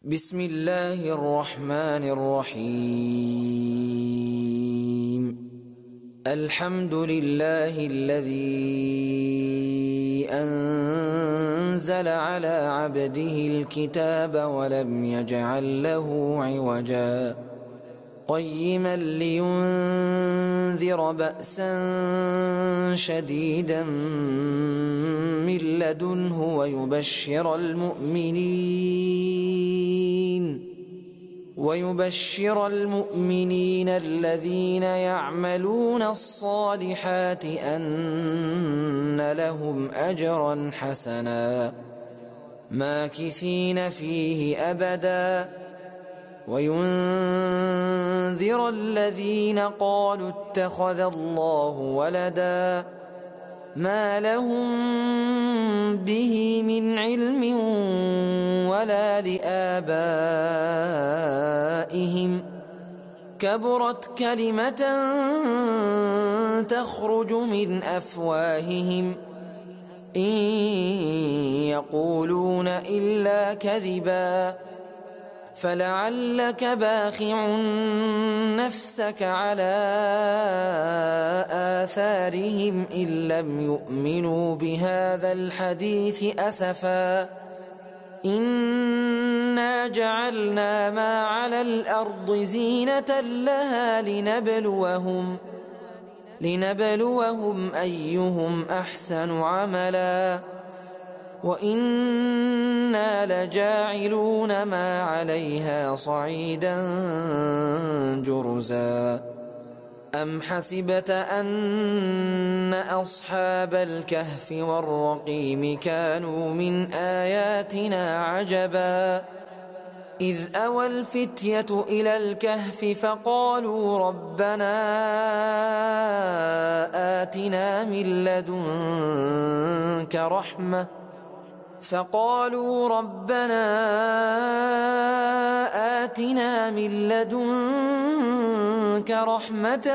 بسم الله الرحمن الرحيم. الحمد لله الذي أنزل على عبده الكتاب ولم يجعل له عوجا قيما لينذر بأسا شديدا من لدنه ويبشر المؤمنين الذين يعملون الصالحات أن لهم أجرا حسنا ماكثين فيه أبدا وينذر الذين قالوا اتخذ الله ولدا ما لهم به من علم ولا لآبائهم كبرت كلمة تخرج من أفواههم إن يقولون إلا كذبا فلعلك باخع نفسك على آثارهم إن لم يؤمنوا بهذا الحديث أسفا إنا جعلنا ما على الأرض زينة لها لنبلوهم أيهم أحسن عملا وإنا لجاعلون ما عليها صعيدا جرزا أم حسبت أن أصحاب الكهف والرقيم كانوا من آياتنا عجبا إذ أوى الفتية إلى الكهف فقالوا ربنا آتنا من لدنك رحمة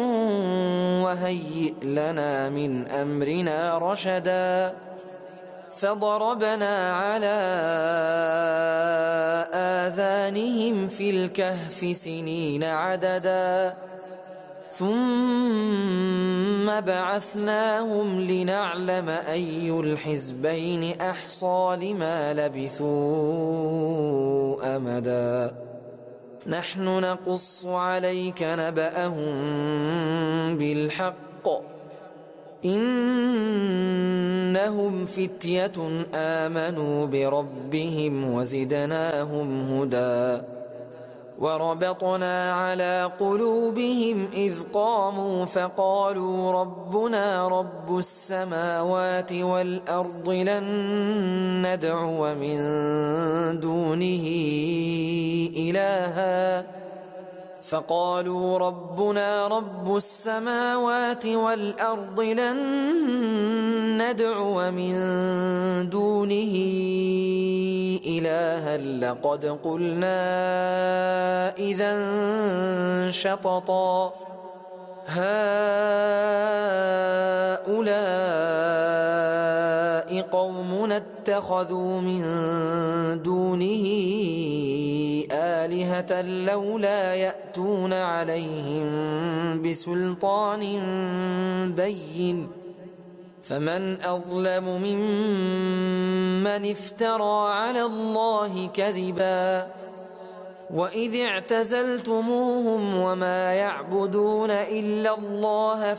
وهيئ لنا من أمرنا رشدا فضربنا على آذانهم في الكهف سنين عددا ثم بعثناهم لنعلم أي الحزبين أحصى لما لبثوا أمدا نحن نقص عليك نبأهم بالحق إنهم فتية آمنوا بربهم وزدناهم هدى وربطنا على قلوبهم إذ قاموا فقالوا ربنا رب السماوات والأرض لن ندعو من دونه إلها لقد قلنا إذا شططا هؤلاء قومنا اتخذوا من دونه آلهة لولا يأتون عليهم بسلطان بين فمن أظلم ممن افترى على الله كذبا وإذ اعتزلتموهم وما يعبدون إلا الله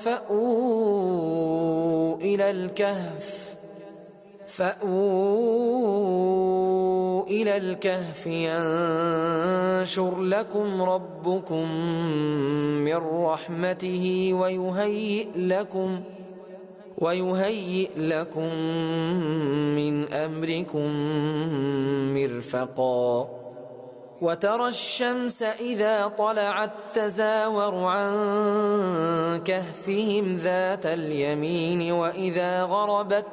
فأووا إلى الكهف ينشر لكم ربكم من رحمته ويهيئ لكم من أمركم مرفقا وترى الشمس إذا طلعت تزاور عن كهفهم ذات اليمين وإذا غربت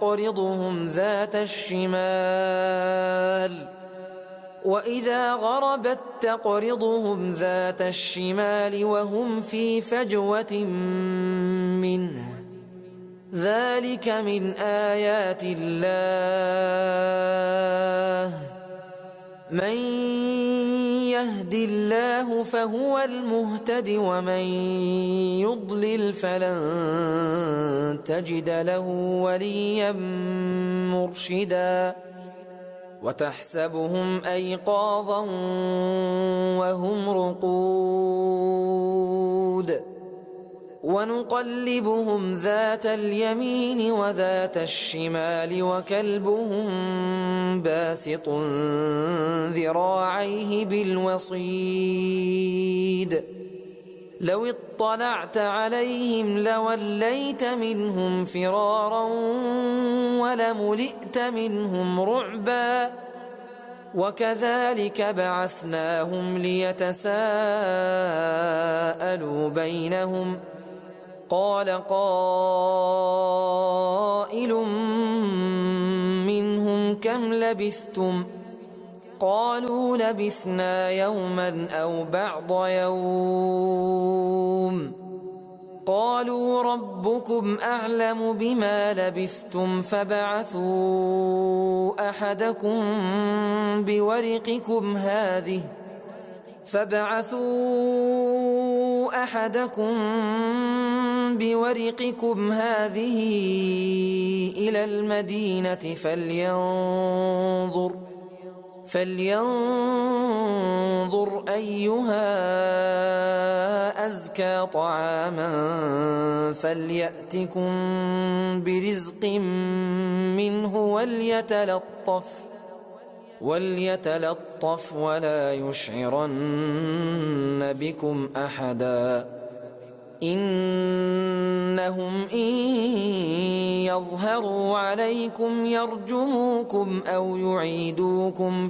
تقرضهم ذات الشمال وهم في فجوة منه ذلك من آيات الله من يهد الله فهو المهتد ومن يضلل فلن تجد له وليا مرشدا وتحسبهم أيقاظا وهم رقود ونقلبهم ذات اليمين وذات الشمال وكلبهم باسط ذراعيه بالوصيد لو اطلعت عليهم لوليت منهم فرارا ولملئت منهم رعبا وكذلك بعثناهم ليتساءلوا بينهم قال قائل منهم كم لبثتم قالوا لبثنا يوما أو بعض يوم قالوا ربكم أعلم بما لبثتم فابعثوا أحدكم بورقكم هذه إلى المدينة فلينظر أيها أزكى طعاما فليأتكم برزق منه وليتلطف ولا يشعرن بكم أحدا إنهم إن يظهروا عليكم يرجموكم أو يعيدوكم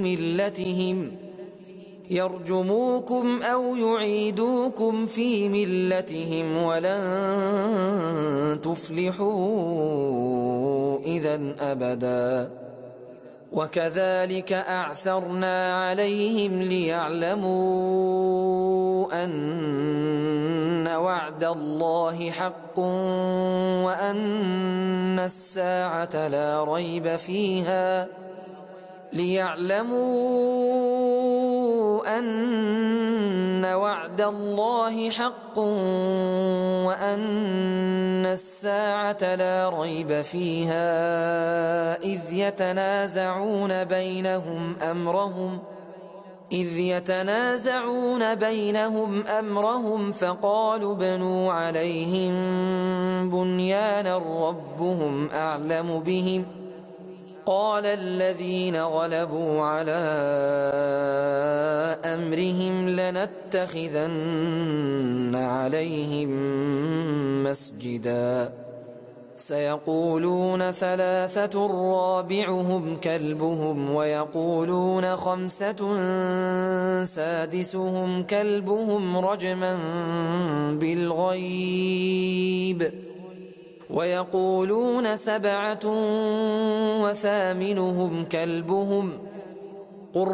في ملتهم ولن تفلحوا إذا أبدا وكذلك أعثرنا عليهم ليعلموا أن وعد الله حق وأن الساعة لا ريب فيها إذ يتنازعون بينهم أمرهم فقالوا ابنوا عليهم بنيانا ربهم أعلم بهم قال الذين غلبوا على أمرهم لنتخذن عليهم مسجدا سيقولون 3 رابعهم كلبهم ويقولون 5 سادسهم كلبهم رجما بالغيب ويقولون 7 وثامنهم كلبهم قل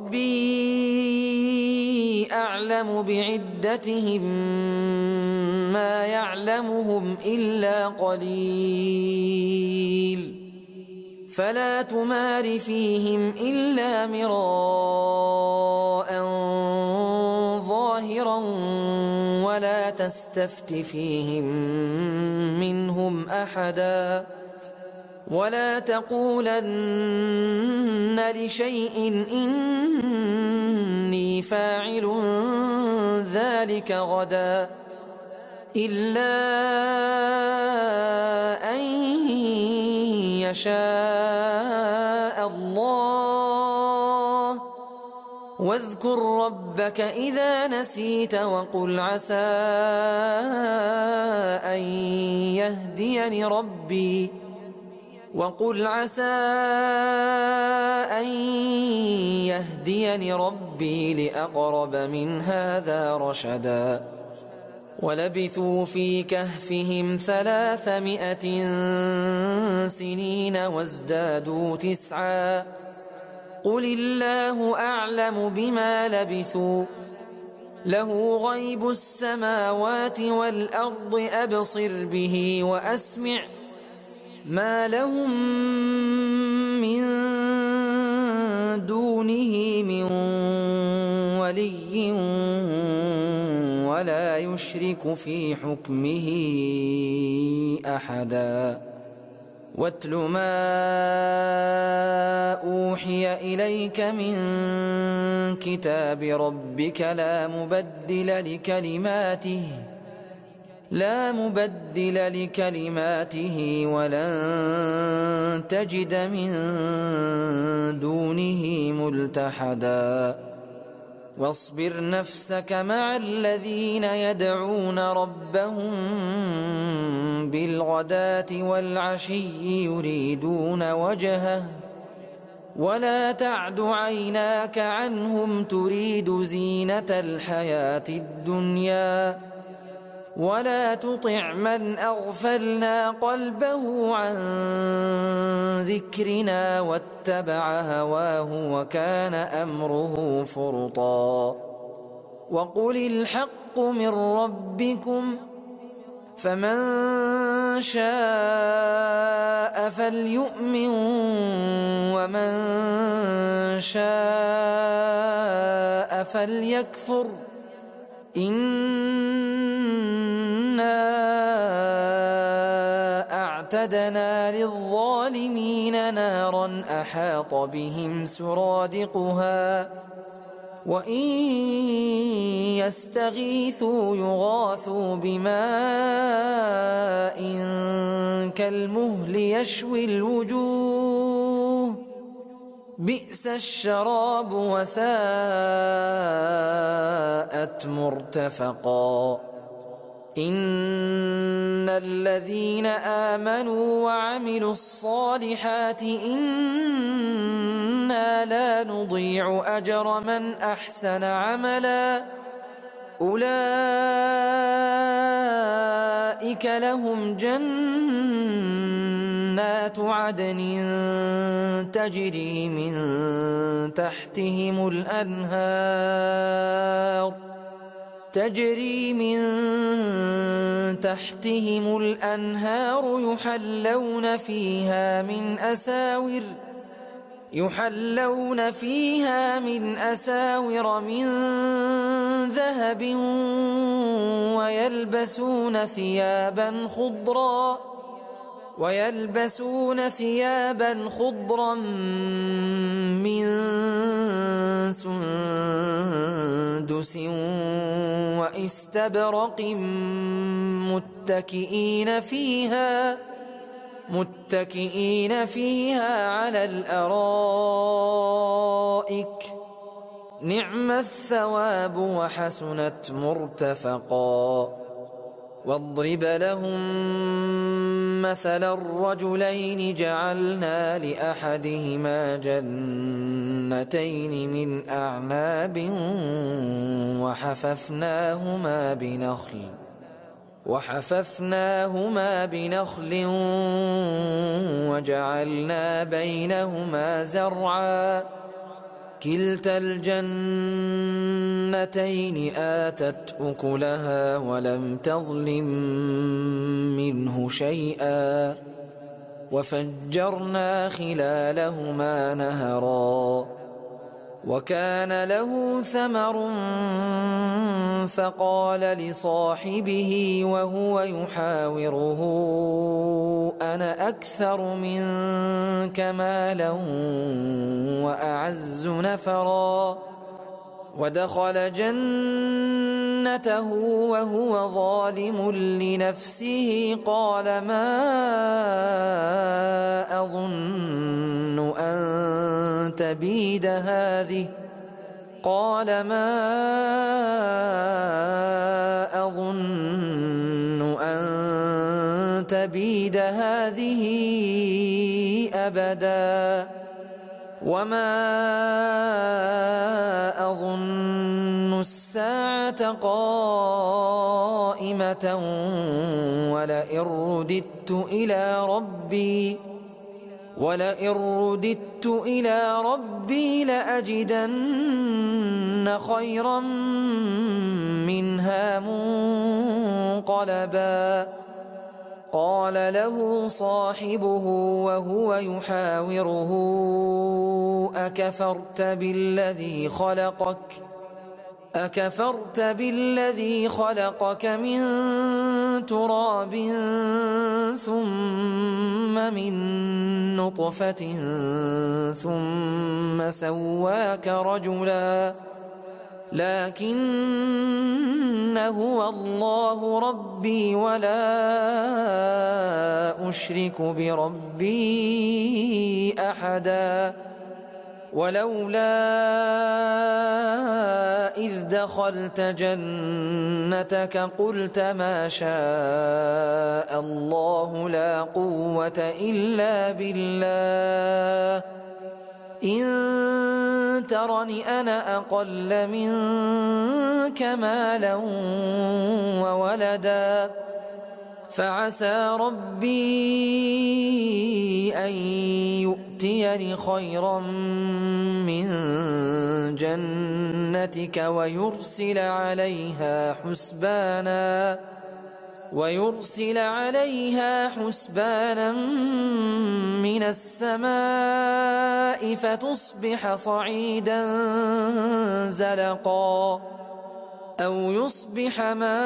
ربي أعلم بعدتهم ما يعلمهم إلا قليل فلا تمار فيهم إلا مراء ظاهرا ولا تستفت فيهم منهم أحدا ولا تقولن لشيء إني فاعل ذلك غدا إلا أن يشاء الله واذكر ربك إذا نسيت وقل عسى أن يهديني ربي لأقرب من هذا رشدا ولبثوا في كهفهم 300 سنين وازدادوا 9 قل الله أعلم بما لبثوا له غيب السماوات والأرض أبصر به وأسمع ما لهم من دونه من ولي ولا يشرك في حكمه أحدا واتل ما أوحي إليك من كتاب ربك لا مبدل لكلماته ولن تجد من دونه ملتحدا واصبر نفسك مع الذين يدعون ربهم بالغداة والعشي يريدون وجهه ولا تعد عيناك عنهم تريد زينة الحياة الدنيا ولا تطع من أغفلنا قلبه عن ذكرنا واتبع هواه وكان أمره فرطا وقل الحق من ربكم فمن شاء فليؤمن ومن شاء فليكفر إنا أعتدنا للظالمين نارا أحاط بهم سرادقها وإن يستغيثوا يغاثوا بماء كالمهل يشوي الوجوه بئس الشراب وساءت مرتفقا إن الذين آمنوا وعملوا الصالحات إنا لا نضيع أجر من أحسن عملا أولئك لهم جنات عدن تجري من تحتهم الأنهار يحلون فيها من أساور من ذهب ويلبسون ثيابا خضرا من سندس واستبرق متكئين فيها على الأرائك نعم الثواب وحسنت مرتفقا واضرب لهم مثل الرجلين جعلنا لأحدهما جنتين من أعناب وحففناهما بنخل وجعلنا بينهما زرعا كلتا الجنتين آتت أكلها ولم تظلم منه شيئا وفجرنا خلالهما نهرا وكان له ثمر فقال لصاحبه وهو يحاوره أنا أكثر منك مالا وأعز نفرا ودخل جنته وهو ظالم لنفسه قال ما أظن أن تبيد هذه أبدا وما أظن الساعة قائمة ولئن رددت إلى ربي لأجدن خيرا منها منقلبا قال له صاحبه وهو يحاوره أكفرت بالذي خلقك من تراب ثم من نطفة ثم سواك رجلا لكن هو الله ربي ولا أشرك بربي أحدا ولولا إذ دخلت جنتك قلت ما شاء الله لا قوة إلا بالله إن ترني أنا أقل منك مالا وولدا فعسى ربي أن يؤتيني خيرا من جنتك ويرسل عليها حسبانا من السماء فتصبح صعيدا زلقا أو يصبح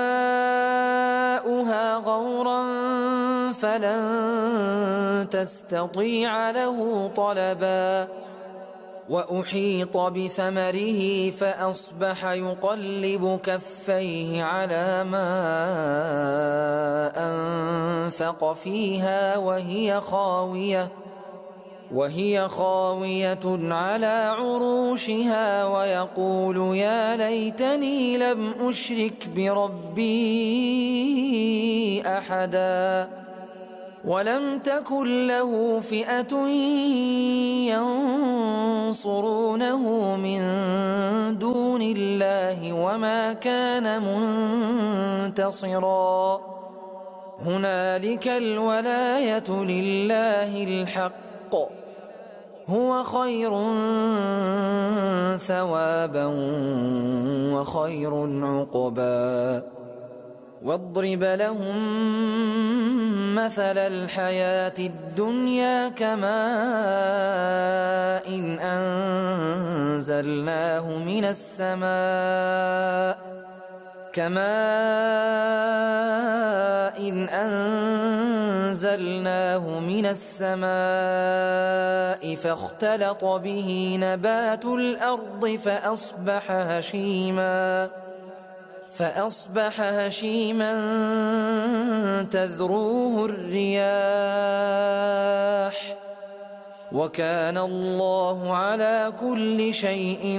ماؤها غورا فلن تستطيع له طلبا وأحيط بثمره فأصبح يقلب كفيه على ما أنفق فيها وهي خاوية على عروشها ويقول يا ليتني لم أشرك بربي أحدا ولم تكن له فئة ينصرونه من دون الله وما كان منتصرا هنالك الولاية لله الحق هو خير ثوابا وخير عقبا واضرب لهم مثل الحياة الدنيا كماء إن أنزلناه من السماء فاختلط به نبات الأرض فأصبح هشيما تذروه الرياح وكان الله على كل شيء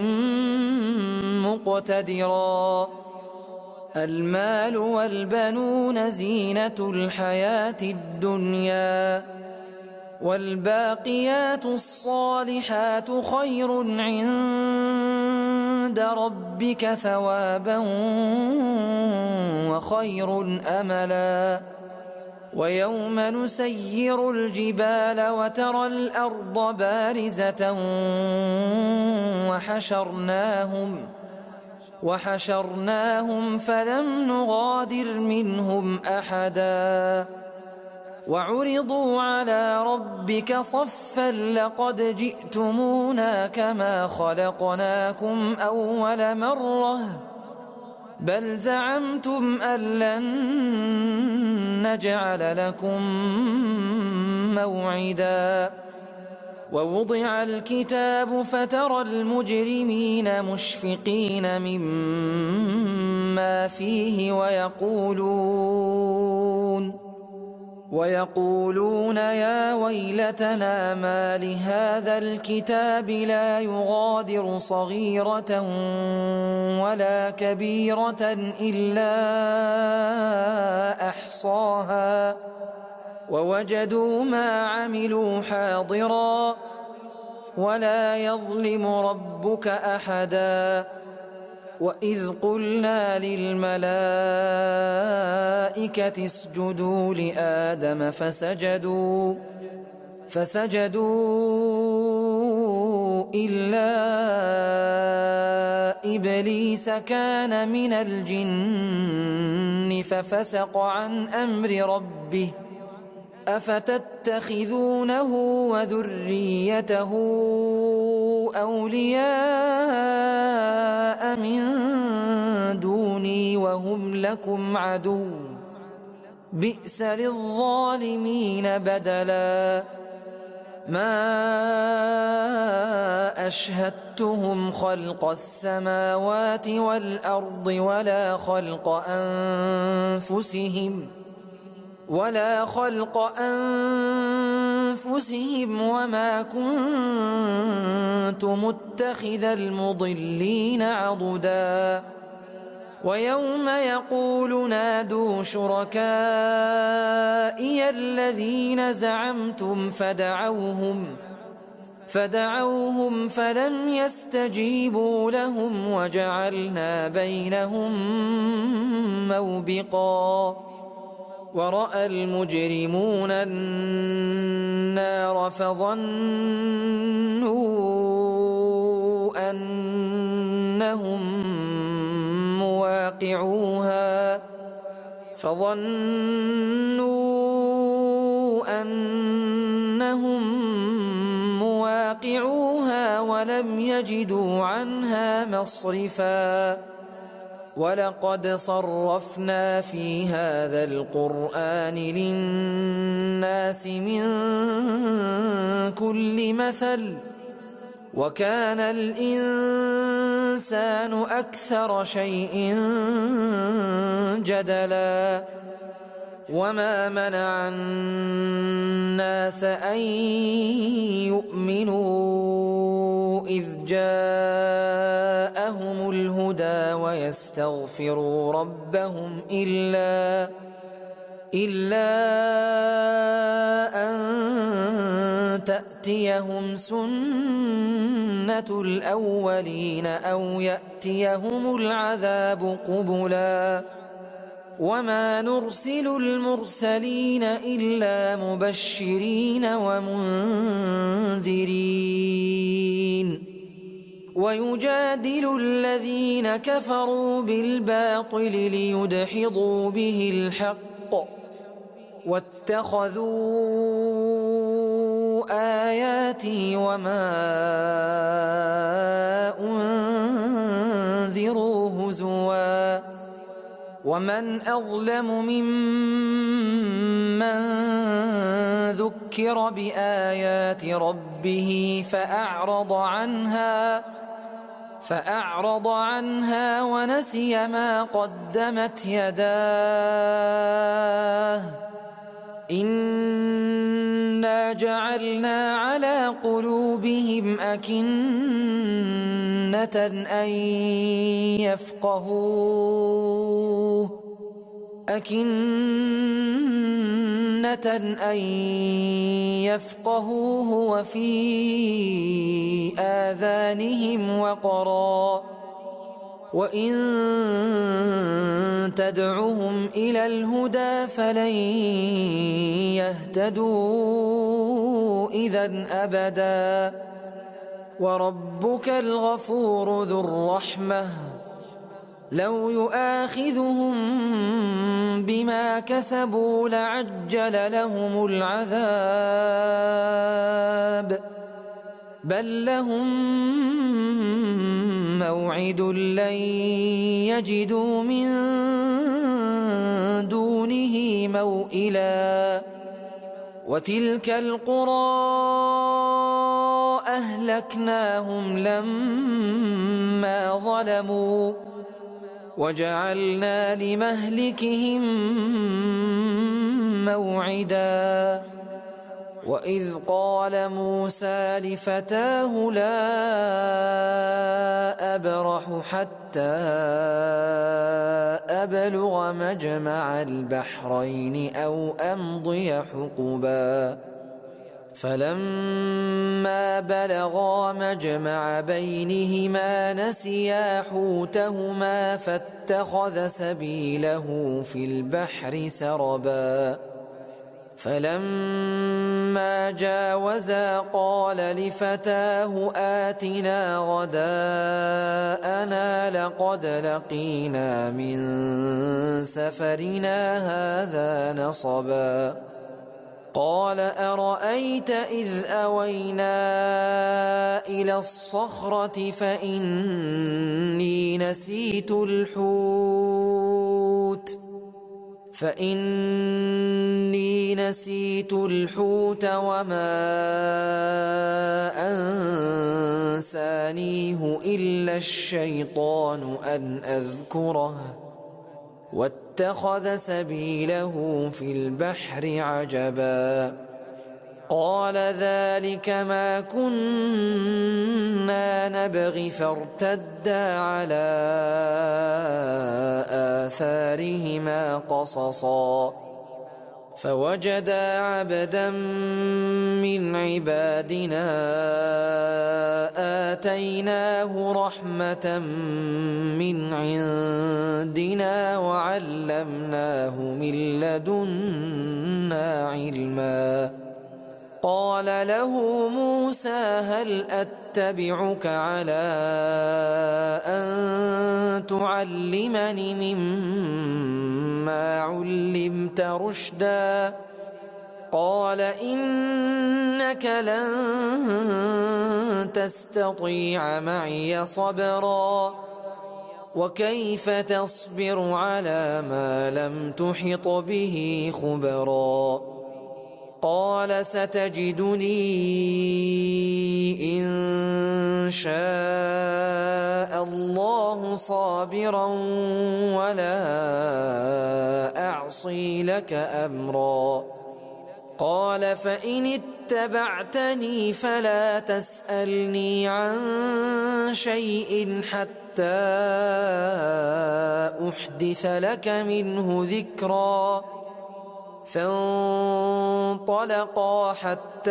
مقتدرا المال والبنون زينة الحياة الدنيا والباقيات الصالحات خير عند ربك ثوابا وخير أملا ويوم نسير الجبال وترى الأرض بارزة وحشرناهم فلم نغادر منهم أحدا وعرضوا على ربك صفا لقد جئتمونا كما خلقناكم أول مرة بل زعمتم أن لن نجعل لكم موعدا ووضع الكتاب فترى المجرمين مشفقين مما فيه ويقولون يا ويلتنا ما لهذا الكتاب لا يغادر صغيرة ولا كبيرة إلا أحصاها ووجدوا ما عملوا حاضرا ولا يظلم ربك أحدا وإذ قلنا للملائكة اسجدوا لآدم فسجدوا إلا إبليس كان من الجن ففسق عن أمر ربه أفتتخذونه وذريته أولياء من دوني وهم لكم عدو بئس للظالمين بدلا ما أشهدتهم خلق السماوات والأرض ولا خلق أنفسهم وما كنت متخذ المضلين عضدا ويوم يقول نادوا شركائي الذين زعمتم فدعوهم فلم يستجيبوا لهم وجعلنا بينهم موبقا ورأى المجرمون النار فظنوا أنهم مواقعوها ولم يجدوا عنها مصرفا ولقد صرفنا في هذا القرآن للناس من كل مثل وكان الإنسان أكثر شيء جدلا وما منع الناس أن يؤمنوا إذ جاءهم الهدى ويستغفروا ربهم إلا أن تأتيهم سنة الأولين أو يأتيهم العذاب قبلا وما نرسل المرسلين إلا مبشرين ومنذرين ويجادل الذين كفروا بالباطل ليدحضوا به الحق واتخذوا آياتي وما أنذروا هزوا ومن أظلم ممن ذكر بآيات ربه فأعرض عنها ونسي ما قدمت يداه إنا جعلنا على قلوبهم أكنة أن يفقهوه وفي آذانهم وقرا وإن تدعهم إلى الهدى فلن يهتدوا إذا أبدا وربك الغفور ذو الرحمة لو يؤاخذهم بما كسبوا لعجل لهم العذاب بل لهم موعد لن يجدوا من دونه موئلا وتلك القرى أهلكناهم لما ظلموا وجعلنا لمهلكهم موعدا وإذ قال موسى لفتاه لا أبرح حتى أبلغ مجمع البحرين أو أمضي حقبا فلما بلغا مجمع بينهما نسيا حوتهما فاتخذ سبيله في البحر سربا فلما جاوزا قال لفتاه آتنا غداءنا لقد لقينا من سفرنا هذا نصبا قال أرأيت إذ أوينا إلى الصخرة فإني نسيت الحوت وما أنسانيه إلا الشيطان أن أذكره واتخذ سبيله في البحر عجبا قال ذلك ما كنا نبغي فارتدا على آثارهما قصصا فوجدا عبدا من عبادنا آتيناه رحمة من عندنا وعلمناه من لدنا علما قال له موسى هل أتبعك على أن تعلمني مما علمت رشدا قال إنك لن تستطيع معي صبرا وكيف تصبر على ما لم تحط به خبرا قال ستجدني إن شاء الله صابرا ولا أعصي لك أمرا قال فإن اتبعتني فلا تسألني عن شيء حتى أحدث لك منه ذكرا فانطلقا حتى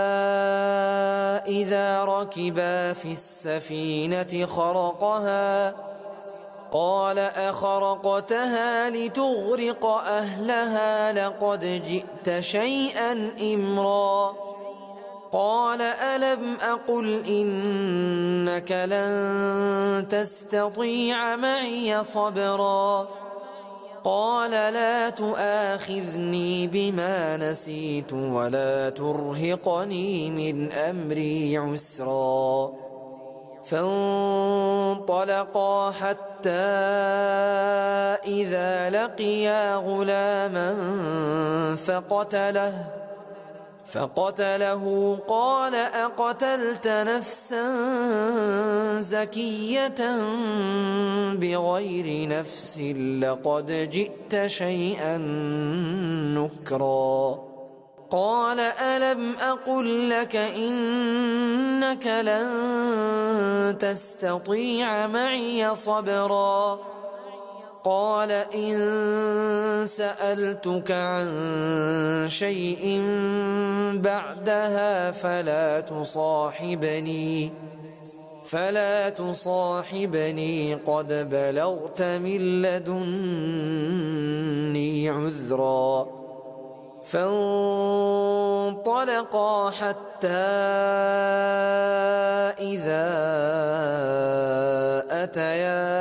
إذا ركبا في السفينة خرقها قال أخرقتها لتغرق أهلها لقد جئت شيئا إمرا قال ألم أقل إنك لن تستطيع معي صبرا قال لا تؤاخذني بما نسيت ولا ترهقني من أمري عسرا فانطلقا حتى إذا لقيا غلاما فقتله قال أقتلت نفسا زكية بغير نفس لقد جئت شيئا نكرا قال ألم أقل لك إنك لن تستطيع معي صبرا قال إن سألتك عن شيء بعدها فلا تصاحبني قد بلغت من لدني عذرا فانطلقا حتى إذا أتيا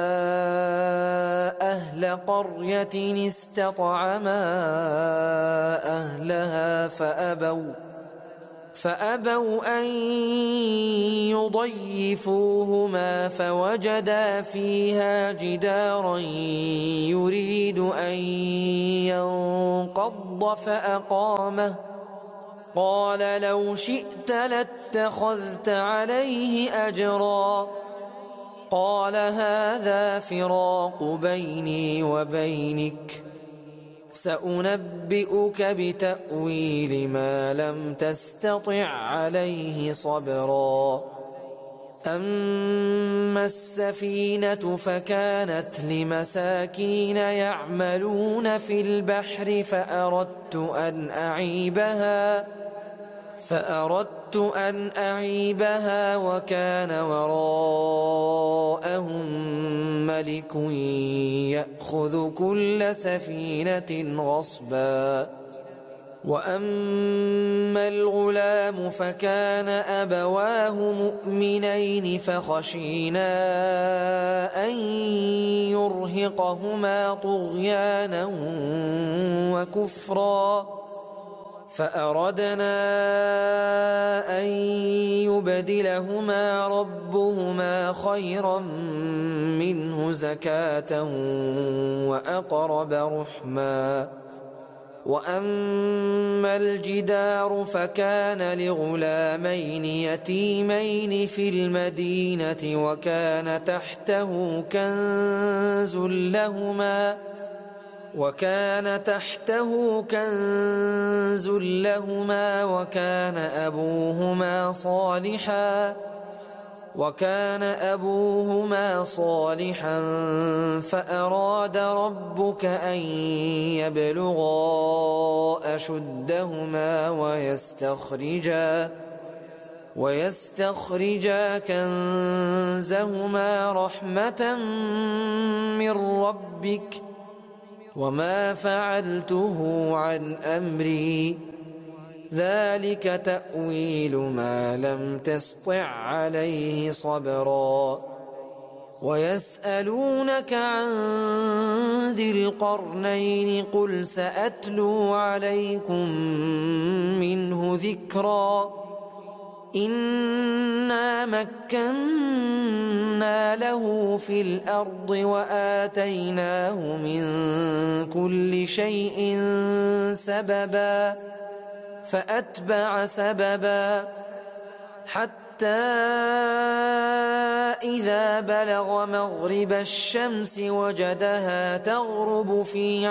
أهل قرية استطعما أهلها فأبوا أن يضيفوهما فوجدا فيها جدارا يريد أن ينقض فأقامه قال لو شئت لاتخذت عليه أجرا قال هذا فراق بيني وبينك سأنبئك بتأويل ما لم تستطع عليه صبرا أما السفينة فكانت لمساكين يعملون في البحر فأردت أن أعيبها وكان وراءهم ملك يأخذ كل سفينة غصبا وأما الغلام فكان أبواه مؤمنين فخشينا أن يرهقهما طغيانا وكفرا فأردنا أن يبدلهما ربهما خيرا منه زكاة وأقرب رحما. وأما الجدار فكان لغلامين يتيمين في المدينة وكان تحته كنز لهما وكان أبوهما صالحا فأراد ربك أن يبلغا أشدهما ويستخرجا كنزهما رحمة من ربك وما فعلته عن أمري ذلك تأويل ما لم تسطع عليه صبرا. ويسألونك عن ذي القرنين قل سأتلو عليكم منه ذكرا. إنا مكنا له في الأرض وآتيناه من كل شيء سببا فأتبع سببا حتى إذا بلغ مغرب الشمس وجدها تغرب في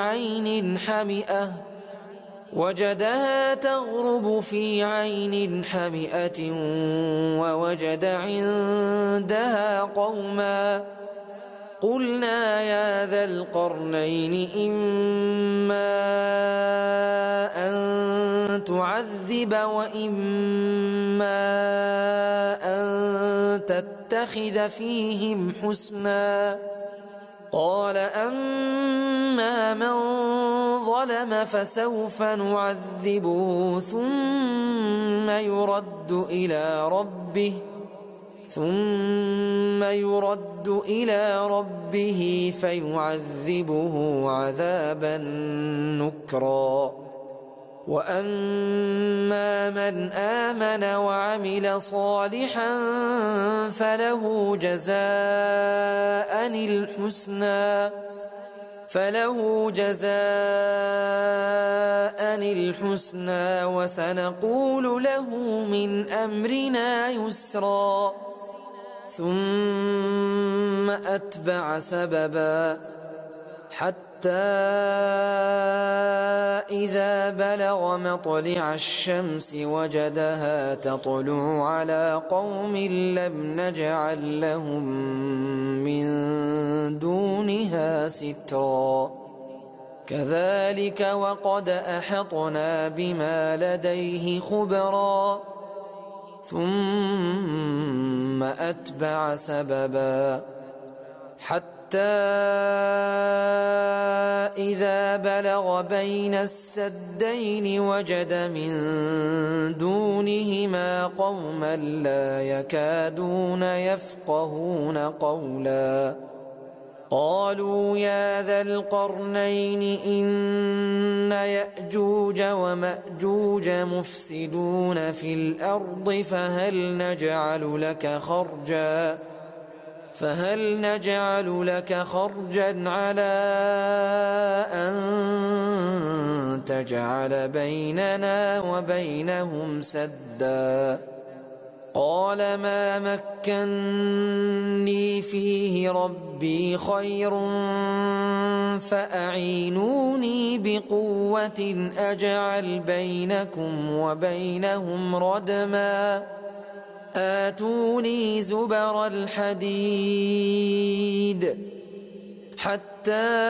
عين حمئة ووجد عندها قوما. قلنا يا ذا القرنين إما أن تعذب وإما أن تتخذ فيهم حسنا. قال أما من ظلم فسوف نعذبه ثم يرد إلى ربه فيعذبه عذابا نكرا. وأما من آمن وعمل صالحا فله جزاء الحسنى وسنقول له من أمرنا يسرا. ثم أتبع سببا حتى إذا بلغ مطلع الشمس وجدها تطلع على قوم لم نجعل لهم من دونها سترا. كذلك وقد أحطنا بما لديه خبرا. ثم أتبع سببا حتى إذا بلغ بين السدين وجد من دونهما قوما لا يكادون يفقهون قولا. قالوا يا ذا القرنين إن يأجوج ومأجوج مفسدون في الأرض فهل نجعل لك خرجا على أن تجعل بيننا وبينهم سدا. قال ما مكني فيه ربي خير فأعينوني بقوة أجعل بينكم وبينهم ردما. آتوني زبر الحديد حتى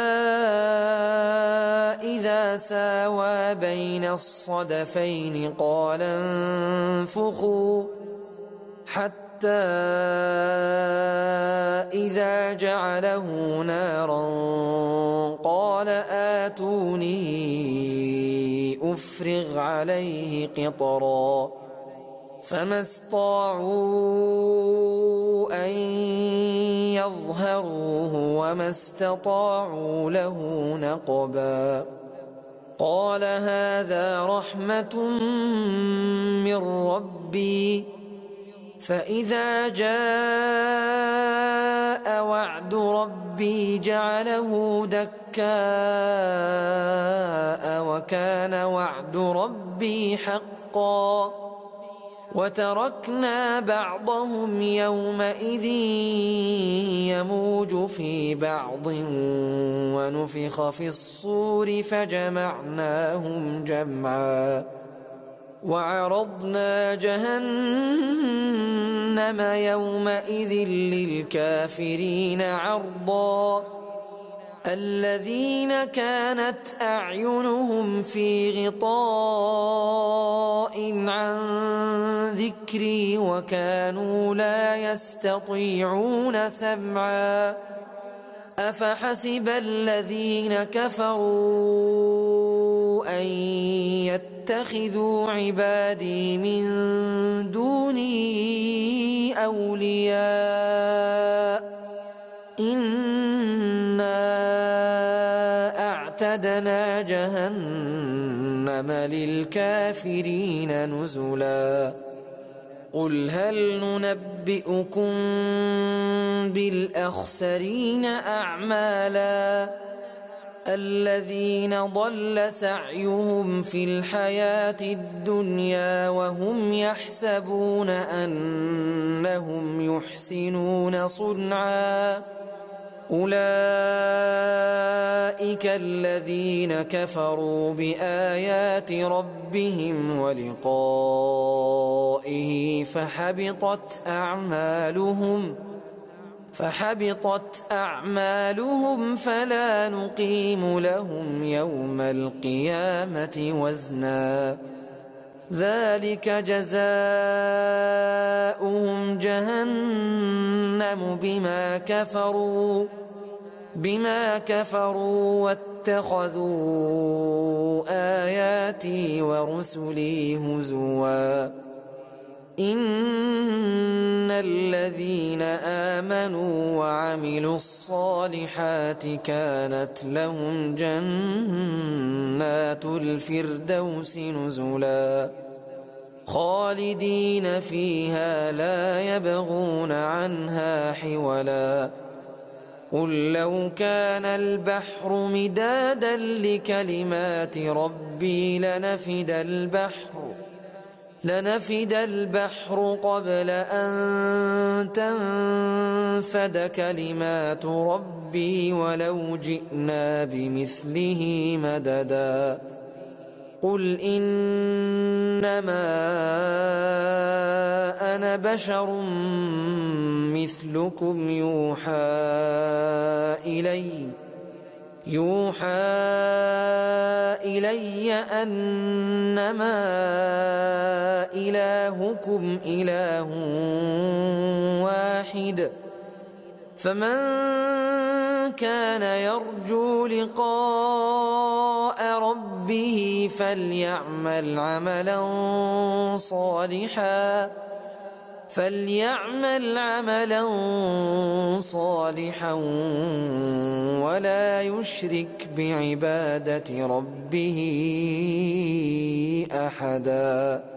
إذا ساوى بين الصدفين قال انفخوا حتى إذا جعله نارا قال آتوني أفرغ عليه قطرا. فما استطاعوا أن يظهروه وما استطاعوا له نقبا. قال هذا رحمة من ربي فإذا جاء وعد ربي جعله دكاء وكان وعد ربي حقا وتركنا بعضهم يومئذ يموج في بعض ونفخ في الصور فجمعناهم جمعا وعرضنا جهنم يومئذ للكافرين عرضا الذين كانت أعينهم في غطاء عن ذكري وكانوا لا يستطيعون سمعا أفحسب الذين كفروا أن يتخذوا عبادي من دوني أولياء إنا أعتدنا جهنم للكافرين نزلا قل هل ننبئكم بالأخسرين أعمالا الذين ضل سعيهم في الحياة الدنيا وهم يحسبون أنهم يحسنون صنعا أولئك الذين كفروا بآيات ربهم ولقائه فحبطت أعمالهم فلا نقيم لهم يوم القيامة وزنا ذلك جزاؤهم جهنم بما كفروا واتخذوا آياتي ورسلي هزوا إن الذين آمنوا وعملوا الصالحات كانت لهم جنات الفردوس نزلا خالدين فيها لا يبغون عنها حولا قل لو كان البحر مدادا لكلمات ربي لنفد البحر قبل أن تنفد كلمات ربي ولو جئنا بمثله مددا قل إنما أنا بشر مثلكم يوحى إلي أنما إلهكم إله واحد فمن كان يرجو لقاء ربه فليعمل عملا صالحا ولا يشرك بعبادة ربه أحدا.